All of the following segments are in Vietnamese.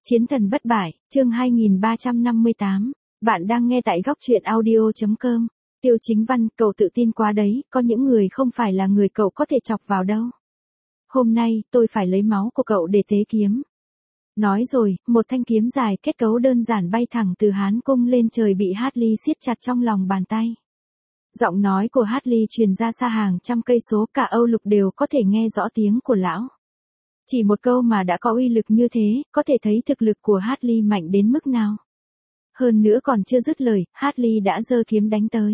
Chiến thần bất bại, chương 2358. Bạn đang nghe tại góc truyện audio.com. Tiêu Chính Văn, cậu tự tin quá đấy, có những người không phải là người cậu có thể chọc vào đâu. Hôm nay, tôi phải lấy máu của cậu để tế kiếm. Nói rồi, một thanh kiếm dài kết cấu đơn giản bay thẳng từ Hán Cung lên trời bị Hartley siết chặt trong lòng bàn tay. Giọng nói của Hartley truyền ra xa hàng trăm cây số, cả Âu Lục đều có thể nghe rõ tiếng của lão. Chỉ một câu mà đã có uy lực như thế, có thể thấy thực lực của Hartley mạnh đến mức nào. Hơn nữa còn chưa dứt lời, Hartley đã giơ kiếm đánh tới.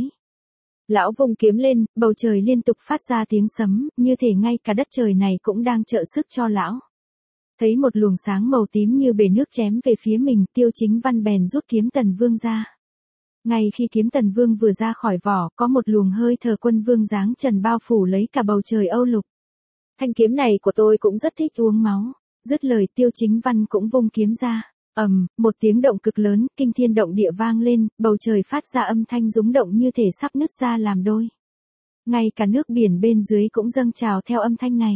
Lão vung kiếm lên, bầu trời liên tục phát ra tiếng sấm, như thể ngay cả đất trời này cũng đang trợ sức cho lão. Thấy một luồng sáng màu tím như bể nước chém về phía mình, Tiêu Chính Văn bèn rút kiếm Tần Vương ra. Ngay khi kiếm Tần Vương vừa ra khỏi vỏ, có một luồng hơi thở Quân Vương giáng trần bao phủ lấy cả bầu trời Âu Lục. Thanh kiếm này của tôi cũng rất thích uống máu. Dứt lời, Tiêu Chính Văn cũng vung kiếm ra. Một tiếng động cực lớn, kinh thiên động địa vang lên, bầu trời phát ra âm thanh rúng động như thể sắp nứt ra làm đôi. Ngay cả nước biển bên dưới cũng dâng trào theo âm thanh này.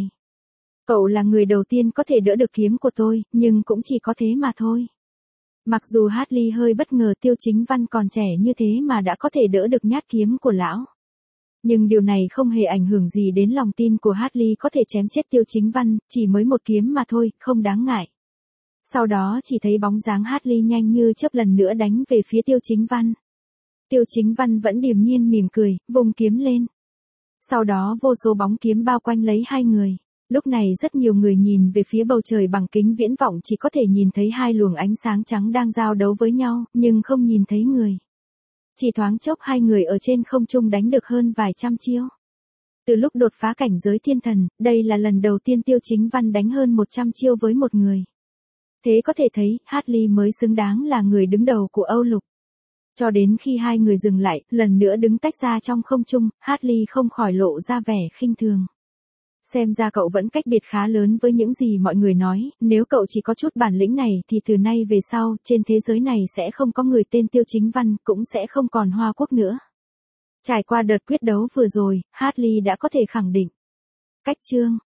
Cậu là người đầu tiên có thể đỡ được kiếm của tôi, nhưng cũng chỉ có thế mà thôi. Mặc dù Hartley hơi bất ngờ Tiêu Chính Văn còn trẻ như thế mà đã có thể đỡ được nhát kiếm của lão. Nhưng điều này không hề ảnh hưởng gì đến lòng tin của Hartley có thể chém chết Tiêu Chính Văn, chỉ mới một kiếm mà thôi, không đáng ngại. Sau đó chỉ thấy bóng dáng Hartley nhanh như chớp lần nữa đánh về phía Tiêu Chính Văn. Tiêu Chính Văn vẫn điềm nhiên mỉm cười, vung kiếm lên. Sau đó vô số bóng kiếm bao quanh lấy hai người. Lúc này rất nhiều người nhìn về phía bầu trời bằng kính viễn vọng chỉ có thể nhìn thấy hai luồng ánh sáng trắng đang giao đấu với nhau, nhưng không nhìn thấy người. Chỉ thoáng chốc hai người ở trên không trung đánh được hơn vài trăm chiêu. Từ lúc đột phá cảnh giới thiên thần, đây là lần đầu tiên Tiêu Chính Văn đánh hơn 100 chiêu với một người. Thế có thể thấy, Hartley mới xứng đáng là người đứng đầu của Âu Lục. Cho đến khi hai người dừng lại, lần nữa đứng tách ra trong không trung, Hartley không khỏi lộ ra vẻ khinh thường. Xem ra cậu vẫn cách biệt khá lớn với những gì mọi người nói, nếu cậu chỉ có chút bản lĩnh này thì từ nay về sau, trên thế giới này sẽ không có người tên Tiêu Chính Văn, cũng sẽ không còn Hoa Quốc nữa. Trải qua đợt quyết đấu vừa rồi, Hartley đã có thể khẳng định. Cách chương